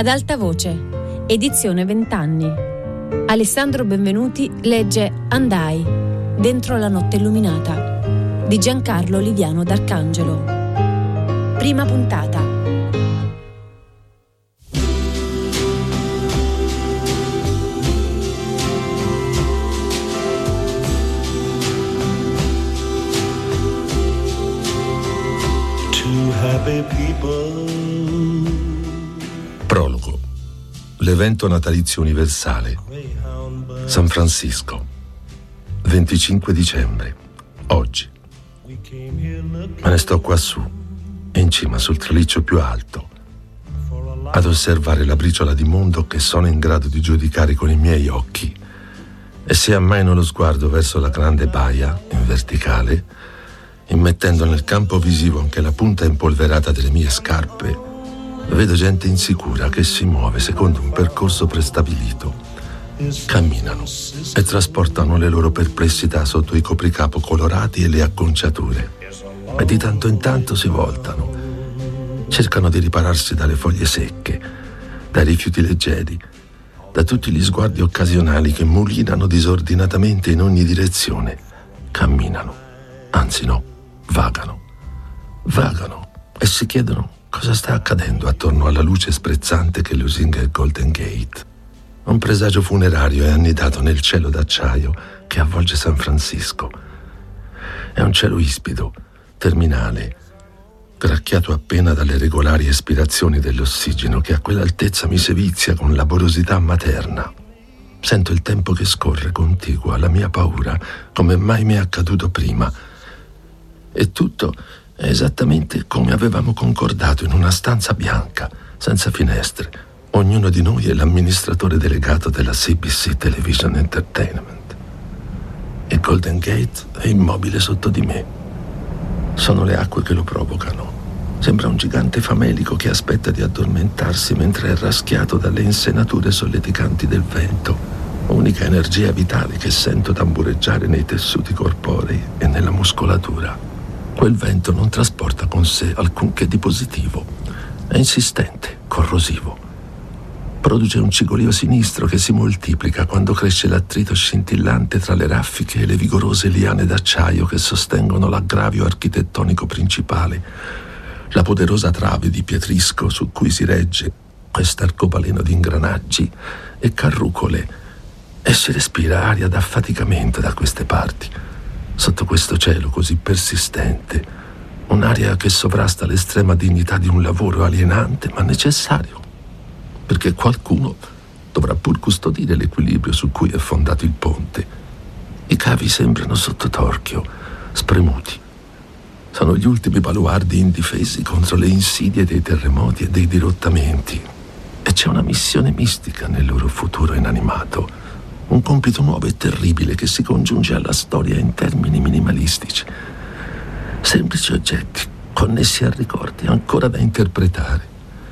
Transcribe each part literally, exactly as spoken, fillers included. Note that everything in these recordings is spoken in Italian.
Ad alta voce, edizione vent'anni. Alessandro Benvenuti legge Andai, dentro la notte illuminata, di Giancarlo Liviano D'Arcangelo. Prima puntata. Two happy people. Prologo. L'evento natalizio universale. San Francisco. venticinque dicembre. Oggi. Me ne sto quassù, in cima sul traliccio più alto, ad osservare la briciola di mondo che sono in grado di giudicare con i miei occhi. E se ammaino lo sguardo verso la grande baia, in verticale, immettendo nel campo visivo anche la punta impolverata delle mie scarpe, vedo gente insicura che si muove secondo un percorso prestabilito. Camminano e trasportano le loro perplessità sotto i copricapo colorati e le acconciature. E di tanto in tanto si voltano. Cercano di ripararsi dalle foglie secche, dai rifiuti leggeri, da tutti gli sguardi occasionali che mulinano disordinatamente in ogni direzione. Camminano, anzi no, vagano. Vagano e si chiedono cosa sta accadendo attorno alla luce sprezzante che lusinga il Golden Gate. Un presagio funerario è annidato nel cielo d'acciaio che avvolge San Francisco. È un cielo ispido, terminale, gracchiato appena dalle regolari espirazioni dell'ossigeno che a quell'altezza mi sevizia con laborosità materna. Sento il tempo che scorre contiguo alla mia paura, come mai mi è accaduto prima. E tutto è esattamente come avevamo concordato in una stanza bianca, senza finestre. Ognuno di noi è l'amministratore delegato della C B C Television Entertainment. Il Golden Gate è immobile sotto di me. Sono le acque che lo provocano. Sembra un gigante famelico che aspetta di addormentarsi mentre è raschiato dalle insenature solleticanti del vento, unica energia vitale che sento tambureggiare nei tessuti corporei e nella muscolatura. Quel vento non trasporta con sé alcunché di positivo. È insistente, corrosivo. Produce un cigolio sinistro che si moltiplica quando cresce l'attrito scintillante tra le raffiche e le vigorose liane d'acciaio che sostengono l'aggravio architettonico principale, la poderosa trave di pietrisco su cui si regge quest'arcobaleno di ingranaggi e carrucole, e si respira aria d'affaticamento da queste parti, sotto questo cielo così persistente, un'aria che sovrasta l'estrema dignità di un lavoro alienante ma necessario, perché qualcuno dovrà pur custodire l'equilibrio su cui è fondato il ponte. I cavi sembrano sotto torchio, spremuti. Sono gli ultimi baluardi indifesi contro le insidie dei terremoti e dei dirottamenti. E c'è una missione mistica nel loro futuro inanimato, un compito nuovo e terribile che si congiunge alla storia in termini minimalistici. Semplici oggetti, connessi a ricordi ancora da interpretare.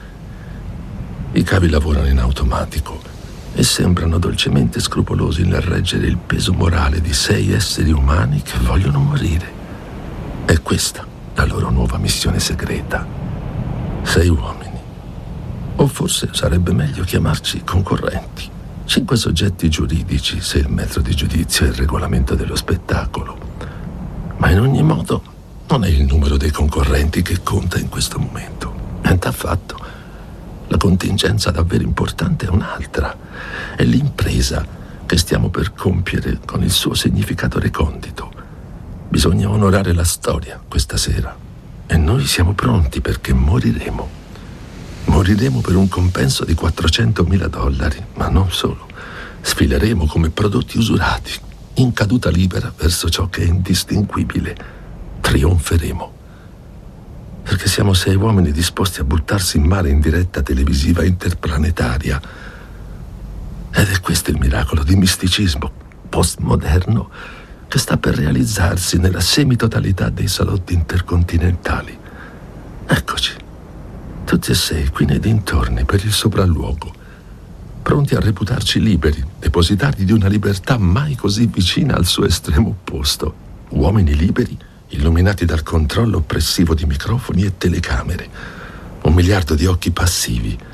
I cavi lavorano in automatico e sembrano dolcemente scrupolosi nel reggere il peso morale di sei esseri umani che vogliono morire. È questa la loro nuova missione segreta. Sei uomini. O forse sarebbe meglio chiamarci concorrenti. Cinque soggetti giuridici, se il metro di giudizio è il regolamento dello spettacolo. Ma in ogni modo non è il numero dei concorrenti che conta in questo momento. Niente affatto. La contingenza davvero importante è un'altra. È l'impresa che stiamo per compiere con il suo significato recondito. Bisogna onorare la storia questa sera. E noi siamo pronti perché moriremo. Moriremo per un compenso di quattrocentomila dollari, ma non solo. Sfileremo come prodotti usurati, in caduta libera verso ciò che è indistinguibile. Trionferemo. Perché siamo sei uomini disposti a buttarsi in mare in diretta televisiva interplanetaria. Ed è questo il miracolo di misticismo postmoderno che sta per realizzarsi nella semitotalità dei salotti intercontinentali. Eccoci, tutti e sei qui nei dintorni per il sopralluogo, pronti a reputarci liberi, depositari di una libertà mai così vicina al suo estremo opposto. Uomini liberi, illuminati dal controllo oppressivo di microfoni e telecamere. Un miliardo di occhi passivi,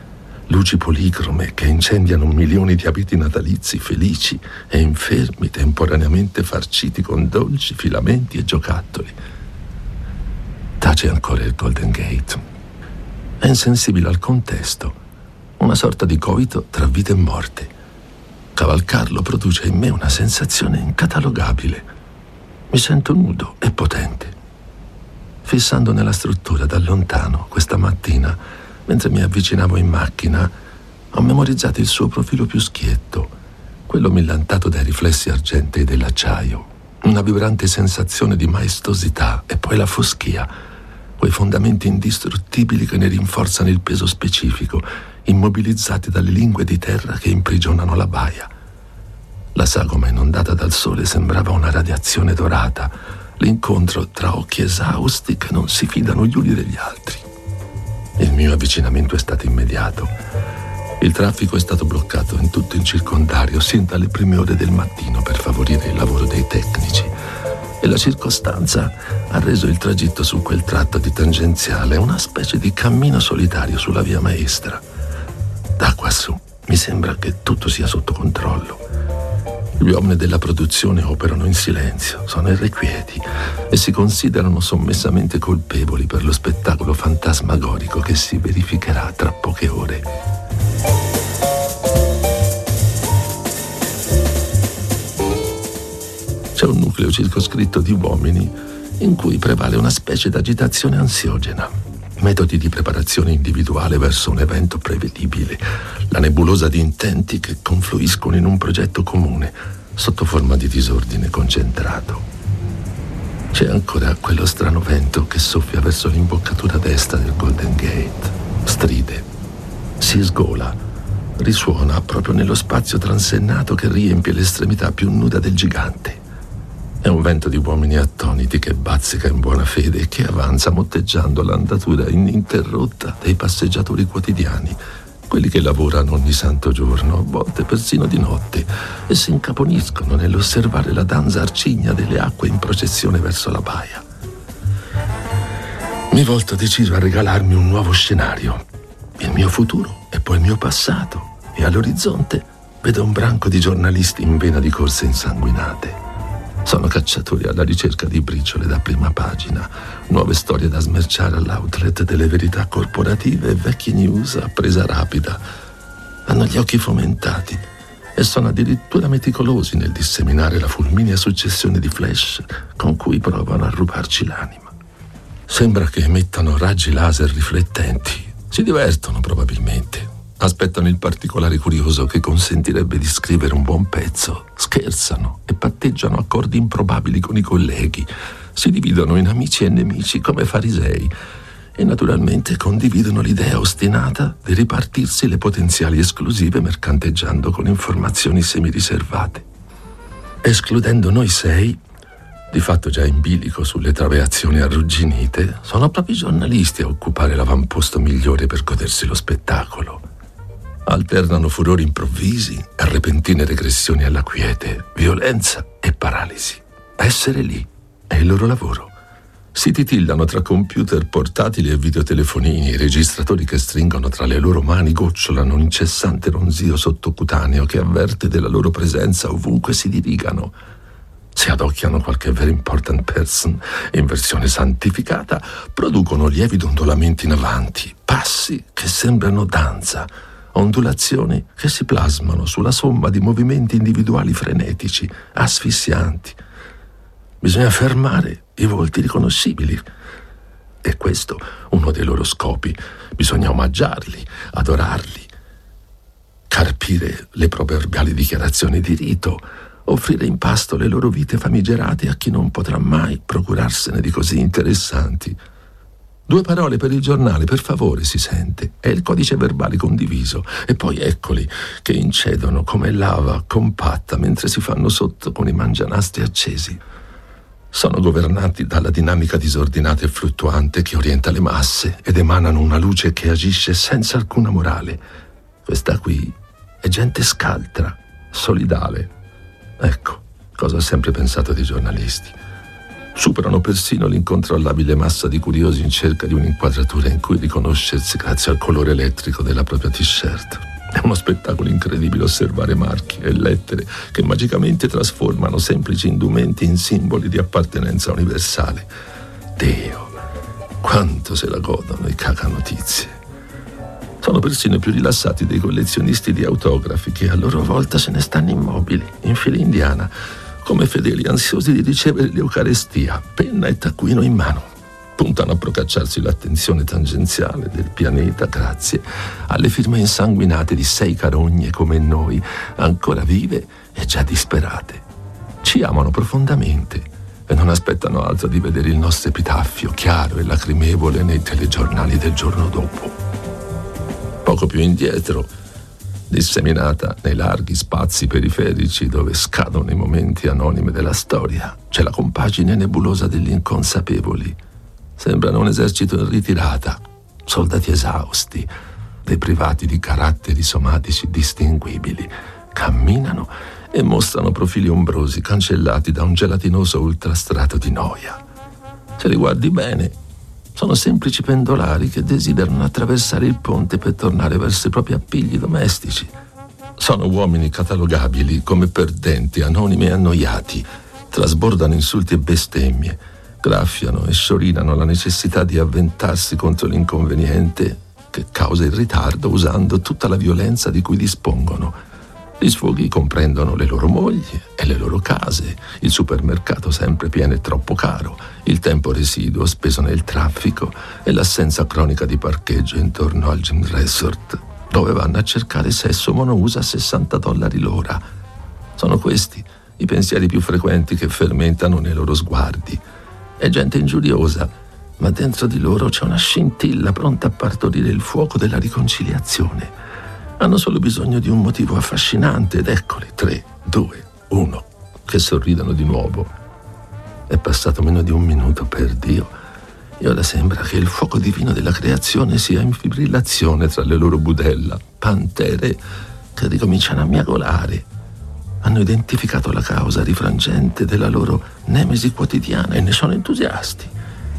luci policrome che incendiano milioni di abiti natalizi felici e infermi temporaneamente farciti con dolci, filamenti e giocattoli. Tace ancora il Golden Gate. È insensibile al contesto, una sorta di coito tra vita e morte. Cavalcarlo produce in me una sensazione incatalogabile. Mi sento nudo e potente. Fissando nella struttura da lontano questa mattina, mentre mi avvicinavo in macchina, ho memorizzato il suo profilo più schietto, quello millantato dai riflessi argentei dell'acciaio, una vibrante sensazione di maestosità e poi la foschia, quei fondamenti indistruttibili che ne rinforzano il peso specifico, immobilizzati dalle lingue di terra che imprigionano la baia. La sagoma inondata dal sole sembrava una radiazione dorata, l'incontro tra occhi esausti che non si fidano gli uni degli altri. Il mio avvicinamento è stato immediato. Il traffico è stato bloccato in tutto il circondario sin dalle prime ore del mattino per favorire il lavoro dei tecnici, e la circostanza ha reso il tragitto su quel tratto di tangenziale una specie di cammino solitario sulla via maestra. Da quassù mi sembra che tutto sia sotto controllo. Gli uomini della produzione operano in silenzio, sono irrequieti e si considerano sommessamente colpevoli per lo spettacolo fantasmagorico che si verificherà tra poche ore. C'è un nucleo circoscritto di uomini in cui prevale una specie d'agitazione ansiogena, metodi di preparazione individuale verso un evento prevedibile, la nebulosa di intenti che confluiscono in un progetto comune sotto forma di disordine concentrato. C'è ancora quello strano vento che soffia verso l'imboccatura destra del Golden Gate, stride, si sgola, risuona proprio nello spazio transennato che riempie l'estremità più nuda del gigante. È un vento di uomini attoniti che bazzica in buona fede e che avanza motteggiando l'andatura ininterrotta dei passeggiatori quotidiani, quelli che lavorano ogni santo giorno, a volte persino di notte, e si incaponiscono nell'osservare la danza arcigna delle acque in processione verso la baia. Mi volto deciso a regalarmi un nuovo scenario, il mio futuro e poi il mio passato, e all'orizzonte vedo un branco di giornalisti in vena di corse insanguinate. Sono cacciatori alla ricerca di briciole da prima pagina, nuove storie da smerciare all'outlet delle verità corporative e vecchie news a presa rapida. Hanno gli occhi fomentati e sono addirittura meticolosi nel disseminare la fulminea successione di flash con cui provano a rubarci l'anima. Sembra che emettano raggi laser riflettenti. Si divertono probabilmente. Aspettano il particolare curioso che consentirebbe di scrivere un buon pezzo, scherzano e patteggiano accordi improbabili con i colleghi, si dividono in amici e nemici come farisei e naturalmente condividono l'idea ostinata di ripartirsi le potenziali esclusive mercanteggiando con informazioni semi-riservate. Escludendo noi sei, di fatto già in bilico sulle trabeazioni arrugginite, sono proprio i giornalisti a occupare l'avamposto migliore per godersi lo spettacolo. Alternano furori improvvisi e repentine regressioni alla quiete, violenza e paralisi. Essere lì è il loro lavoro. Si titillano tra computer portatili e videotelefonini, registratori che stringono tra le loro mani gocciolano un incessante ronzio sottocutaneo che avverte della loro presenza ovunque si dirigano. Se adocchiano qualche very important person in versione santificata, producono lievi dondolamenti in avanti, passi che sembrano danza, ondulazioni che si plasmano sulla somma di movimenti individuali frenetici, asfissianti. Bisogna fermare i volti riconoscibili. E questo uno dei loro scopi. Bisogna omaggiarli, adorarli, carpire le proverbiali dichiarazioni di rito, offrire in pasto le loro vite famigerate a chi non potrà mai procurarsene di così interessanti. Due parole per il giornale, per favore, si sente. È il codice verbale condiviso. E poi eccoli, che incedono come lava compatta mentre si fanno sotto con i mangianastri accesi. Sono governati dalla dinamica disordinata e fluttuante che orienta le masse ed emanano una luce che agisce senza alcuna morale. Questa qui è gente scaltra, solidale. Ecco, cosa ho sempre pensato dei giornalisti. superano persino l'incontrollabile massa di curiosi in cerca di un'inquadratura in cui riconoscersi grazie al colore elettrico della propria t-shirt. È uno spettacolo incredibile osservare marchi e lettere che magicamente trasformano semplici indumenti in simboli di appartenenza universale. Dio, quanto se la godono i cacanotizie. Sono persino più rilassati dei collezionisti di autografi che a loro volta se ne stanno immobili, in fila indiana, come fedeli ansiosi di ricevere l'Eucarestia, penna e taccuino in mano. Puntano a procacciarsi l'attenzione tangenziale del pianeta grazie alle firme insanguinate di sei carogne come noi, ancora vive e già disperate. Ci amano profondamente e non aspettano altro di vedere il nostro epitaffio chiaro e lacrimevole nei telegiornali del giorno dopo. Poco più indietro, disseminata nei larghi spazi periferici dove scadono i momenti anonimi della storia, c'è la compagine nebulosa degli inconsapevoli. Sembrano un esercito in ritirata, soldati esausti, deprivati di caratteri somatici distinguibili. Camminano e mostrano profili ombrosi cancellati da un gelatinoso ultrastrato di noia. Se li guardi bene, sono semplici pendolari che desiderano attraversare il ponte per tornare verso i propri appigli domestici. Sono uomini catalogabili come perdenti, anonimi e annoiati. Trasbordano insulti e bestemmie, graffiano e sciorinano la necessità di avventarsi contro l'inconveniente che causa il ritardo usando tutta la violenza di cui dispongono. Gli sfoghi comprendono le loro mogli e le loro case, il supermercato sempre pieno e troppo caro, il tempo residuo speso nel traffico e l'assenza cronica di parcheggio intorno al gym resort, dove vanno a cercare sesso monouso a sessanta dollari l'ora. Sono questi i pensieri più frequenti che fermentano nei loro sguardi. È gente ingiuriosa, ma dentro di loro c'è una scintilla pronta a partorire il fuoco della riconciliazione. Hanno solo bisogno di un motivo affascinante ed eccoli, tre, due, uno, che sorridono di nuovo. È passato meno di un minuto, per Dio, e ora sembra che il fuoco divino della creazione sia in fibrillazione tra le loro budella, pantere che ricominciano a miagolare. Hanno identificato la causa rifrangente della loro nemesi quotidiana e ne sono entusiasti.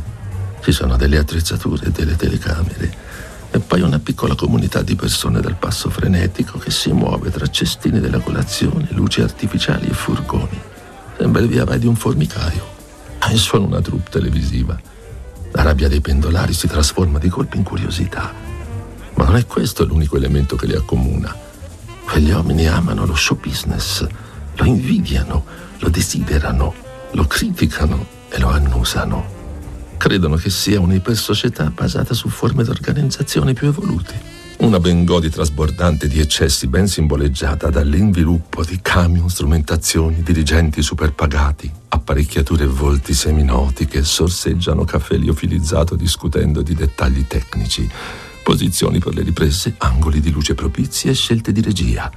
Ci sono delle attrezzature e delle telecamere e poi una piccola comunità di persone dal passo frenetico che si muove tra cestini della colazione, luci artificiali e furgoni. Sembra il via vai di un formicaio. È solo una troupe televisiva. La rabbia dei pendolari si trasforma di colpo in curiosità. Ma non è questo l'unico elemento che li accomuna. Quegli uomini amano lo show business, lo invidiano, lo desiderano, lo criticano e lo annusano. Credono che sia un'ipersocietà basata su forme di organizzazione più evolute. Una Bengodi trasbordante di eccessi ben simboleggiata dall'inviluppo di camion, strumentazioni, dirigenti superpagati, apparecchiature e volti seminoti che sorseggiano caffè liofilizzato discutendo di dettagli tecnici, posizioni per le riprese, angoli di luce propizi e scelte di regia.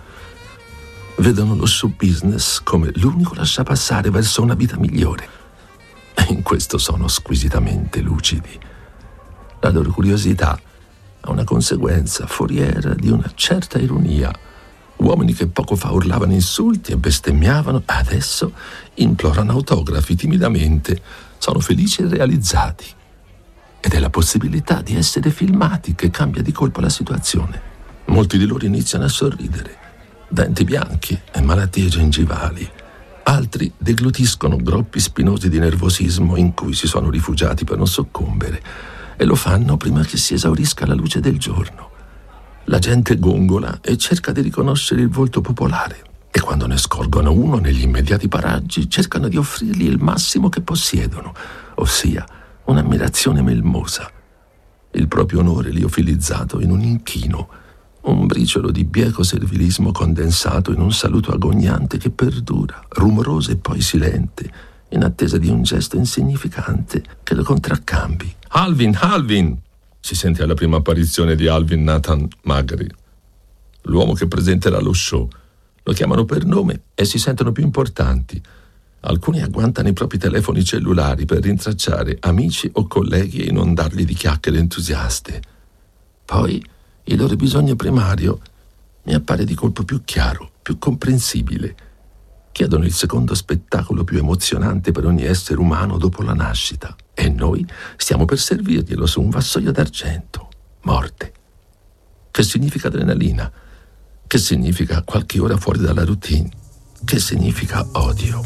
Vedono lo show business come l'unico lasciapassare verso una vita migliore. E in questo sono squisitamente lucidi. La loro curiosità ha una conseguenza foriera di una certa ironia. Uomini che poco fa urlavano insulti e bestemmiavano, adesso implorano autografi timidamente, sono felici e realizzati. Ed è la possibilità di essere filmati che cambia di colpo la situazione. Molti di loro iniziano a sorridere, denti bianchi e malattie gengivali. Altri deglutiscono groppi spinosi di nervosismo in cui si sono rifugiati per non soccombere e lo fanno prima che si esaurisca la luce del giorno. La gente gongola e cerca di riconoscere il volto popolare e quando ne scorgono uno negli immediati paraggi cercano di offrirgli il massimo che possiedono, ossia un'ammirazione melmosa, il proprio onore liofilizzato in un inchino, un briciolo di bieco servilismo condensato in un saluto agognante che perdura, rumoroso e poi silente, in attesa di un gesto insignificante che lo contraccambi. Alvin, Alvin! Si sente alla prima apparizione di Alvin Nathan Magri, l'uomo che presenterà lo show. Lo chiamano per nome e si sentono più importanti. Alcuni agguantano i propri telefoni cellulari per rintracciare amici o colleghi e inondarli di chiacchiere entusiaste. Poi il loro bisogno primario mi appare di colpo più chiaro, più comprensibile. chiedono il secondo spettacolo più emozionante per ogni essere umano dopo la nascita, e noi stiamo per servirglielo su un vassoio d'argento. Morte. Che significa adrenalina? Che significa qualche ora fuori dalla routine? Che significa odio?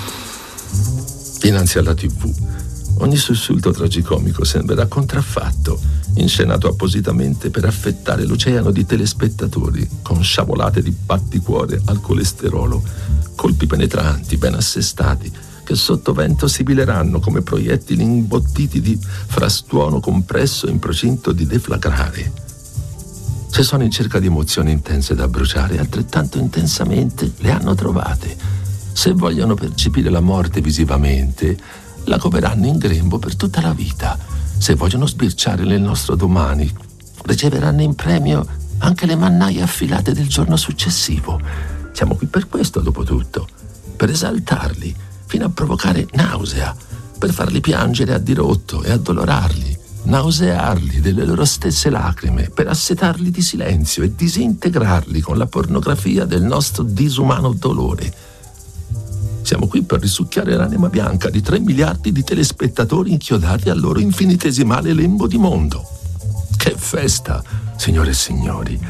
Dinanzi alla tivù, ogni sussulto tragicomico sembrerà contraffatto, inscenato appositamente per affettare l'oceano di telespettatori con sciabolate di batticuore al colesterolo, colpi penetranti, ben assestati, che sotto vento sibileranno come proiettili imbottiti di frastuono compresso in procinto di deflagrare. Se sono in cerca di emozioni intense da bruciare, altrettanto intensamente le hanno trovate. Se vogliono percepire la morte visivamente, la coveranno in grembo per tutta la vita. Se vogliono sbirciare nel nostro domani, riceveranno in premio anche le mannaie affilate del giorno successivo. Siamo qui per questo, dopo tutto, per esaltarli, fino a provocare nausea, per farli piangere a dirotto e addolorarli, nausearli delle loro stesse lacrime, per assetarli di silenzio e disintegrarli con la pornografia del nostro disumano dolore. Siamo qui per risucchiare l'anima bianca di tre miliardi di telespettatori inchiodati al loro infinitesimale lembo di mondo. Che festa, signore e signori!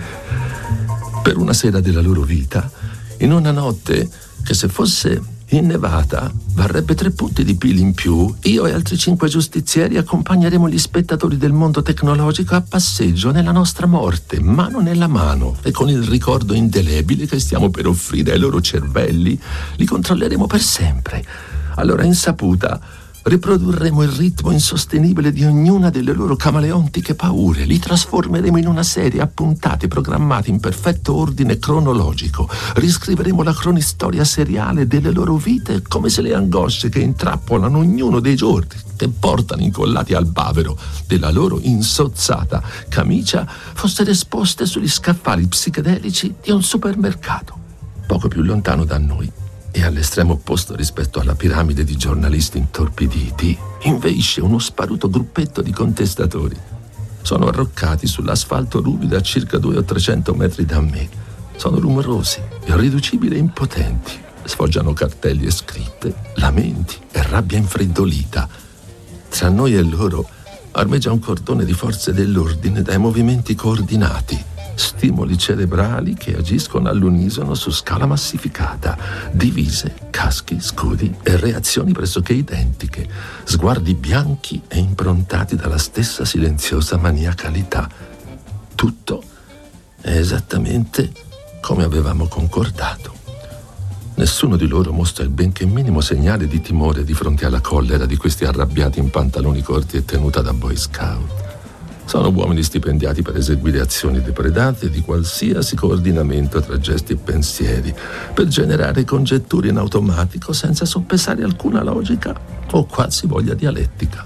Per una sera della loro vita, in una notte che se fosse innevata varrebbe tre punti di P I L in più, io e altri cinque giustizieri accompagneremo gli spettatori del mondo tecnologico a passeggio nella nostra morte, mano nella mano, e con il ricordo indelebile che stiamo per offrire ai loro cervelli, li controlleremo per sempre. A loro insaputa riprodurremo il ritmo insostenibile di ognuna delle loro camaleontiche paure, li trasformeremo in una serie a puntate programmate in perfetto ordine cronologico, riscriveremo la cronistoria seriale delle loro vite come se le angosce che intrappolano ognuno dei giorni che portano incollati al bavero della loro insozzata camicia fossero esposte sugli scaffali psichedelici di un supermercato. Poco più lontano da noi, e all'estremo opposto rispetto alla piramide di giornalisti intorpiditi, inveisce uno sparuto gruppetto di contestatori. Sono arroccati sull'asfalto ruvido a circa due o trecento metri da me. Sono rumorosi, irriducibili e impotenti. Sfoggiano cartelli e scritte, lamenti e rabbia infreddolita. Tra noi e loro armeggia un cordone di forze dell'ordine dai movimenti coordinati, stimoli cerebrali che agiscono all'unisono su scala massificata, divise, caschi, scudi e reazioni pressoché identiche, sguardi bianchi e improntati dalla stessa silenziosa maniacalità. Tutto è esattamente come avevamo concordato. Nessuno di loro mostra il benché minimo segnale di timore di fronte alla collera di questi arrabbiati in pantaloni corti e tenuta da boy scout. Sono uomini stipendiati per eseguire azioni depredate di qualsiasi coordinamento tra gesti e pensieri, per generare congetture in automatico senza soppesare alcuna logica o qualsivoglia dialettica.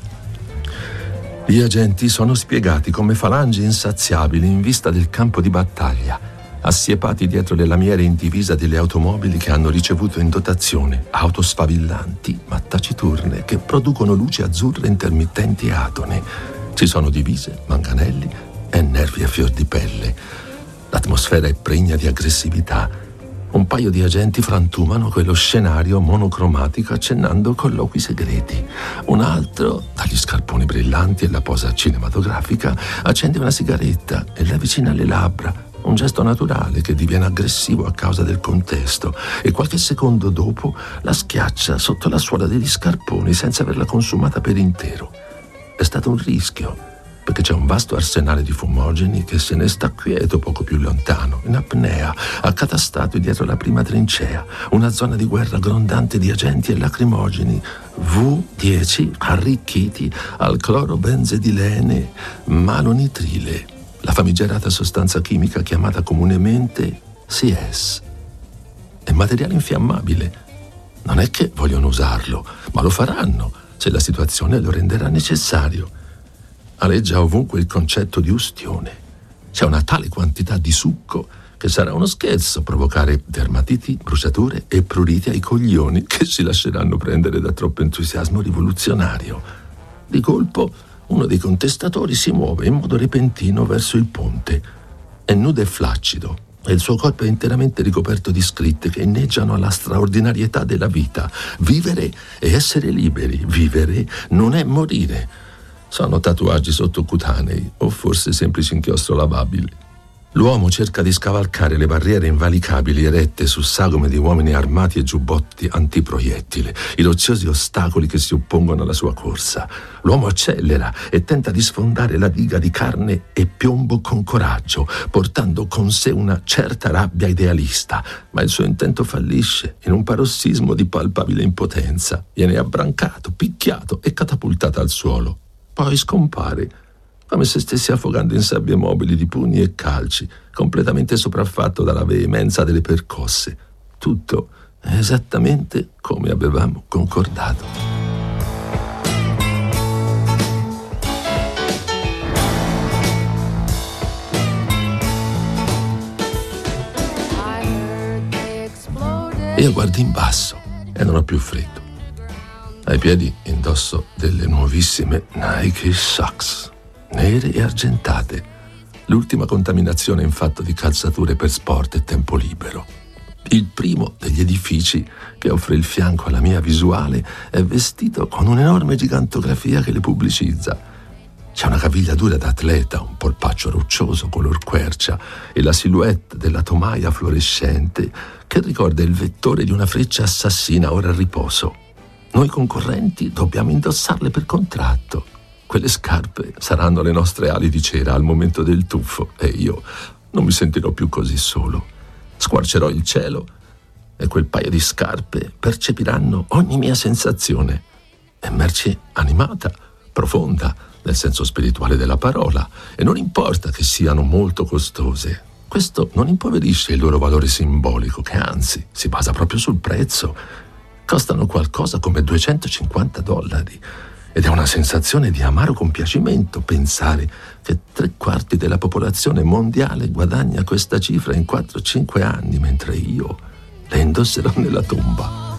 Gli agenti sono spiegati come falangi insaziabili in vista del campo di battaglia, assiepati dietro le lamiere in divisa delle automobili che hanno ricevuto in dotazione auto sfavillanti ma taciturne che producono luci azzurre intermittenti e atone. Ci sono divise, manganelli e nervi a fior di pelle. L'atmosfera è pregna di aggressività. Un paio di agenti frantumano quello scenario monocromatico accennando colloqui segreti. Un altro, dagli scarponi brillanti e la posa cinematografica, accende una sigaretta e la avvicina alle labbra. Un gesto naturale che diviene aggressivo a causa del contesto, e qualche secondo dopo la schiaccia sotto la suola degli scarponi senza averla consumata per intero. È stato un rischio, perché c'è un vasto arsenale di fumogeni che se ne sta quieto poco più lontano, in apnea, accatastato dietro la prima trincea, una zona di guerra grondante di agenti e lacrimogeni V dieci arricchiti al clorobenzedilene malonitrile, la famigerata sostanza chimica chiamata comunemente C S. È materiale infiammabile. Non è che vogliono usarlo, ma lo faranno se la situazione lo renderà necessario. Aleggia ovunque il concetto di ustione. C'è una tale quantità di succo che sarà uno scherzo provocare dermatiti, bruciature e pruriti ai coglioni che si lasceranno prendere da troppo entusiasmo rivoluzionario. Di colpo, uno dei contestatori si muove in modo repentino verso il ponte. È nudo e flaccido, e il suo corpo è interamente ricoperto di scritte che inneggiano alla straordinarietà della vita. Vivere e essere liberi. Vivere non è morire. Sono tatuaggi sottocutanei o forse semplici inchiostro lavabili. L'uomo cerca di scavalcare le barriere invalicabili erette su sagome di uomini armati e giubbotti antiproiettile, i rocciosi ostacoli che si oppongono alla sua corsa. L'uomo accelera e tenta di sfondare la diga di carne e piombo con coraggio, portando con sé una certa rabbia idealista, ma il suo intento fallisce in un parossismo di palpabile impotenza. Viene abbrancato, picchiato e catapultato al suolo. Poi scompare, come se stesse affogando in sabbie mobili di pugni e calci, completamente sopraffatto dalla veemenza delle percosse. Tutto è esattamente come avevamo concordato. Io guardo in basso e non ho più freddo. Ai piedi indosso delle nuovissime Nike Socks, nere e argentate, l'ultima contaminazione in fatto di calzature per sport e tempo libero. Il primo degli edifici che offre il fianco alla mia visuale è vestito con un'enorme gigantografia che le pubblicizza. C'è una cavigliatura da atleta, un polpaccio roccioso color quercia e la silhouette della tomaia fluorescente che ricorda il vettore di una freccia assassina ora a riposo. Noi concorrenti dobbiamo indossarle per contratto. Quelle scarpe saranno le nostre ali di cera al momento del tuffo e io non mi sentirò più così solo. Squarcerò il cielo e quel paio di scarpe percepiranno ogni mia sensazione. È merce animata, profonda, nel senso spirituale della parola, e non importa che siano molto costose. Questo non impoverisce il loro valore simbolico, che anzi si basa proprio sul prezzo. Costano qualcosa come duecentocinquanta dollari ed è una sensazione di amaro compiacimento pensare che tre quarti della popolazione mondiale guadagna questa cifra in quattro cinque anni, mentre io le indosserò nella tomba.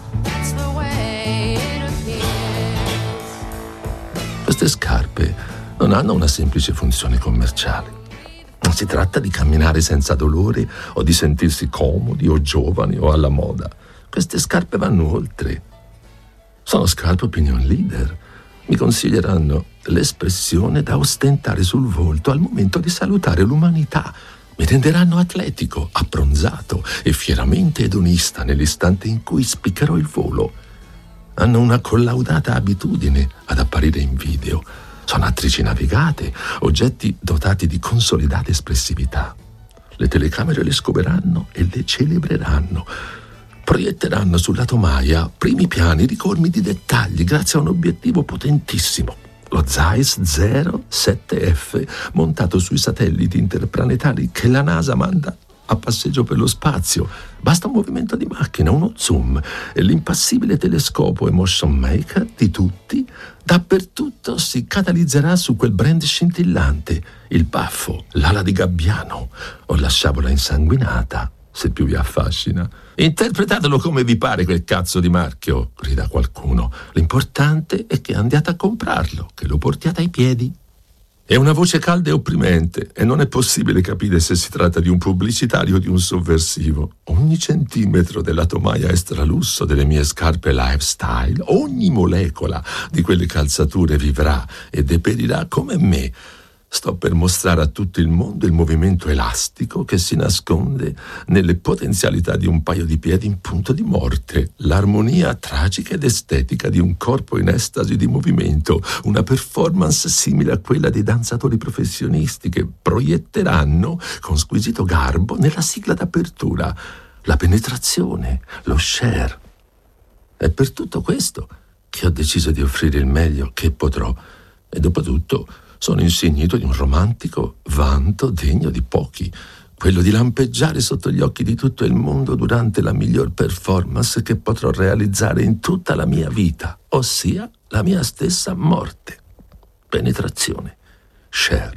Queste scarpe non hanno una semplice funzione commerciale. Non si tratta di camminare senza dolore o di sentirsi comodi o giovani o alla moda. Queste scarpe vanno oltre. Sono scarpe opinion leader. Mi consiglieranno l'espressione da ostentare sul volto al momento di salutare l'umanità. Mi renderanno atletico, abbronzato e fieramente edonista nell'istante in cui spiccherò il volo. Hanno una collaudata abitudine ad apparire in video. Sono attrici navigate, oggetti dotati di consolidata espressività. Le telecamere le scoveranno e le celebreranno. Proietteranno sulla tomaia primi piani ricolmi di dettagli grazie a un obiettivo potentissimo, lo Zeiss zero sette F, montato sui satelliti interplanetari che la NASA manda a passeggio per lo spazio. Basta un movimento di macchina, uno zoom, e l'impassibile telescopo e motion maker di tutti dappertutto si catalizzerà su quel brand scintillante, il baffo, l'ala di gabbiano o la sciabola insanguinata, se più vi affascina. Interpretatelo come vi pare quel cazzo di marchio, grida qualcuno. L'importante è che andiate a comprarlo, che lo portiate ai piedi. È una voce calda e opprimente e non è possibile capire se si tratta di un pubblicitario o di un sovversivo. Ogni centimetro della tomaia extralusso delle mie scarpe lifestyle, ogni molecola di quelle calzature vivrà e deperirà come me. Sto per mostrare a tutto il mondo il movimento elastico che si nasconde nelle potenzialità di un paio di piedi in punto di morte, l'armonia tragica ed estetica di un corpo in estasi di movimento, una performance simile a quella dei danzatori professionisti che proietteranno con squisito garbo nella sigla d'apertura la penetrazione, lo share. È per tutto questo che ho deciso di offrire il meglio che potrò e dopo tutto sono insignito di un romantico vanto degno di pochi, quello di lampeggiare sotto gli occhi di tutto il mondo durante la miglior performance che potrò realizzare in tutta la mia vita, ossia la mia stessa morte. Penetrazione. Share.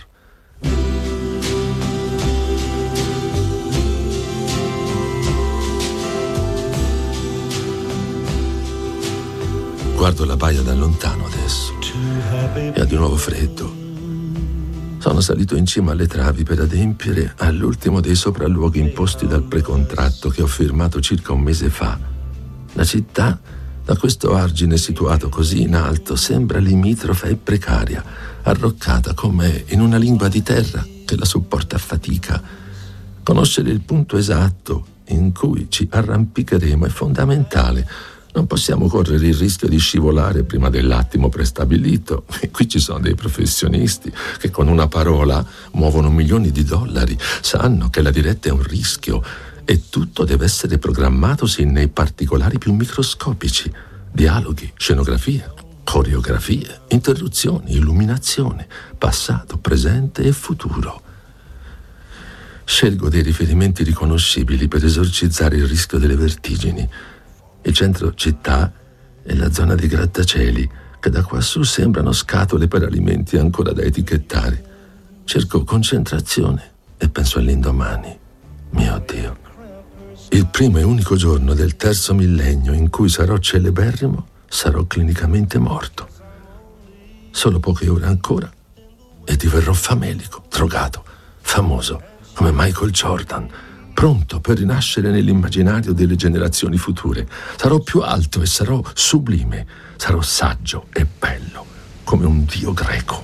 Guardo la baia da lontano adesso e ha di nuovo freddo. Sono salito in cima alle travi per adempiere all'ultimo dei sopralluoghi imposti dal precontratto che ho firmato circa un mese fa. La città, da questo argine situato così in alto, sembra limitrofa e precaria, arroccata come in una lingua di terra che la sopporta a fatica. Conoscere il punto esatto in cui ci arrampicheremo è fondamentale. Non possiamo correre il rischio di scivolare prima dell'attimo prestabilito. E qui ci sono dei professionisti che con una parola muovono milioni di dollari, sanno che la diretta è un rischio e tutto deve essere programmato sin nei particolari più microscopici. Dialoghi, scenografia, coreografie, interruzioni, illuminazione, passato, presente e futuro. Scelgo dei riferimenti riconoscibili per esorcizzare il rischio delle vertigini. Il centro città e la zona dei grattacieli, che da quassù sembrano scatole per alimenti ancora da etichettare. Cerco concentrazione e penso all'indomani. Mio Dio. Il primo e unico giorno del terzo millennio in cui sarò celeberrimo, sarò clinicamente morto. Solo poche ore ancora e diverrò famelico, drogato, famoso come Michael Jordan, pronto per rinascere nell'immaginario delle generazioni future. Sarò più alto e sarò sublime, sarò saggio e bello, come un dio greco.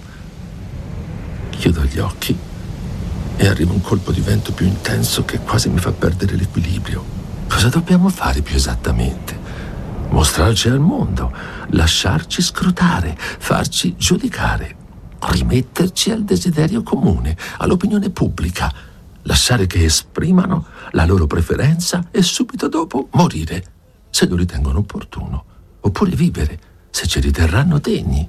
Chiudo gli occhi e arriva un colpo di vento più intenso che quasi mi fa perdere l'equilibrio. Cosa dobbiamo fare più esattamente? Mostrarci al mondo, lasciarci scrutare, farci giudicare, rimetterci al desiderio comune, all'opinione pubblica, lasciare che esprimano la loro preferenza e subito dopo morire, se lo ritengono opportuno, oppure vivere, se ci riterranno degni.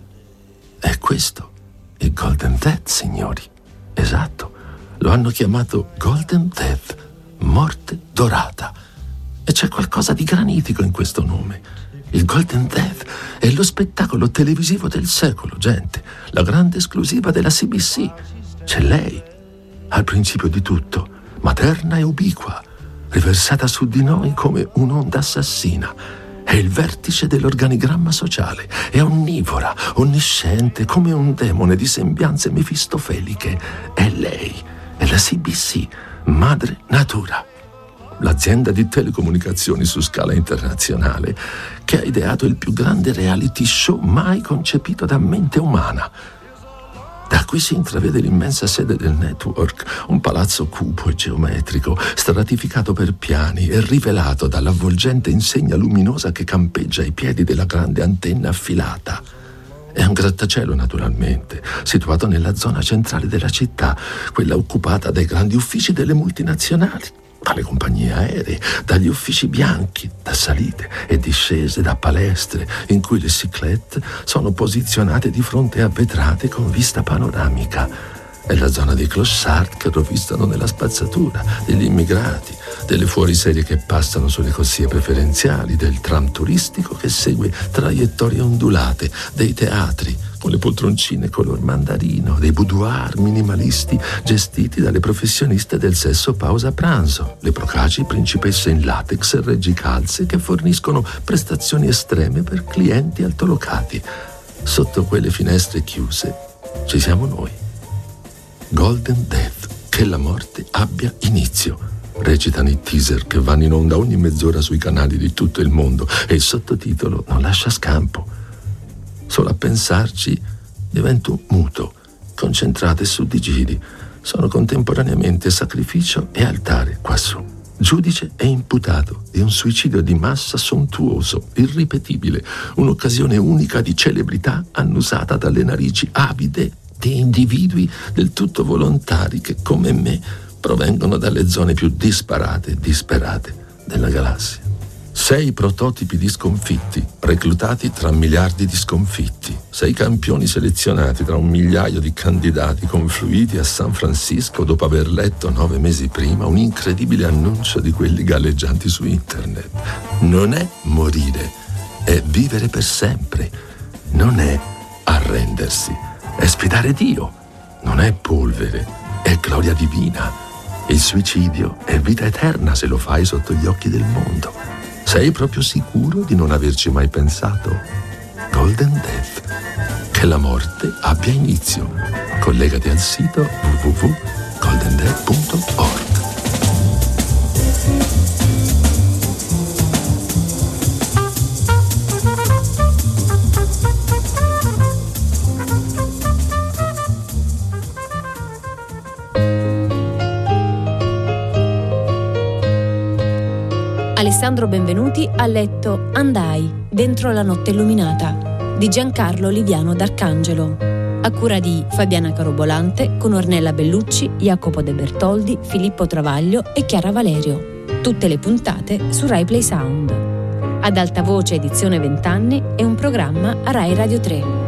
È questo il Golden Death, signori. Esatto, lo hanno chiamato Golden Death, morte dorata. E c'è qualcosa di granitico in questo nome. Il Golden Death è lo spettacolo televisivo del secolo, gente, la grande esclusiva della C B C. C'è lei, al principio di tutto, materna e ubiqua, riversata su di noi come un'onda assassina. È il vertice dell'organigramma sociale, è onnivora, onnisciente, come un demone di sembianze mefistofelicche. È lei, è la C B C, madre natura, l'azienda di telecomunicazioni su scala internazionale che ha ideato il più grande reality show mai concepito da mente umana. Da qui si intravede l'immensa sede del network, un palazzo cupo e geometrico, stratificato per piani e rivelato dall'avvolgente insegna luminosa che campeggia ai piedi della grande antenna affilata. È un grattacielo, naturalmente, situato nella zona centrale della città, quella occupata dai grandi uffici delle multinazionali, dalle compagnie aeree, dagli uffici bianchi, da salite e discese, da palestre in cui le cyclette sono posizionate di fronte a vetrate con vista panoramica. È la zona dei clochard che rovistano nella spazzatura, degli immigrati, delle fuoriserie che passano sulle corsie preferenziali, del tram turistico che segue traiettorie ondulate, dei teatri con le poltroncine color mandarino, dei boudoir minimalisti gestiti dalle professioniste del sesso pausa pranzo, le procaci principesse in latex e reggicalze che forniscono prestazioni estreme per clienti altolocati. Sotto quelle finestre chiuse ci siamo noi. Golden Death, che la morte abbia inizio, recitano i teaser che vanno in onda ogni mezz'ora sui canali di tutto il mondo e il sottotitolo non lascia scampo. Solo a pensarci divento muto, concentrato e su di giri. Sono contemporaneamente sacrificio e altare quassù, giudice e imputato di un suicidio di massa sontuoso, irripetibile, un'occasione unica di celebrità annusata dalle narici avide di individui del tutto volontari che, come me, provengono dalle zone più disparate e disperate della galassia. Sei prototipi di sconfitti, reclutati tra miliardi di sconfitti. Sei campioni selezionati tra un migliaio di candidati confluiti a San Francisco dopo aver letto nove mesi prima un incredibile annuncio di quelli galleggianti su internet. Non è morire, è vivere per sempre. Non è arrendersi, è sfidare Dio. Non è polvere, è gloria divina. Il suicidio è vita eterna se lo fai sotto gli occhi del mondo. Sei proprio sicuro di non averci mai pensato? Golden Death, che la morte abbia inizio. Collegati al sito w w w punto golden day punto org. Alessandro Benvenuti ha letto Andai, dentro la notte illuminata, di Giancarlo Liviano d'Arcangelo, a cura di Fabiana Carobolante, con Ornella Bellucci, Jacopo De Bertoldi, Filippo Travaglio e Chiara Valerio. Tutte le puntate su Rai Play Sound. Ad alta voce edizione vent'anni è un programma a Rai Radio tre.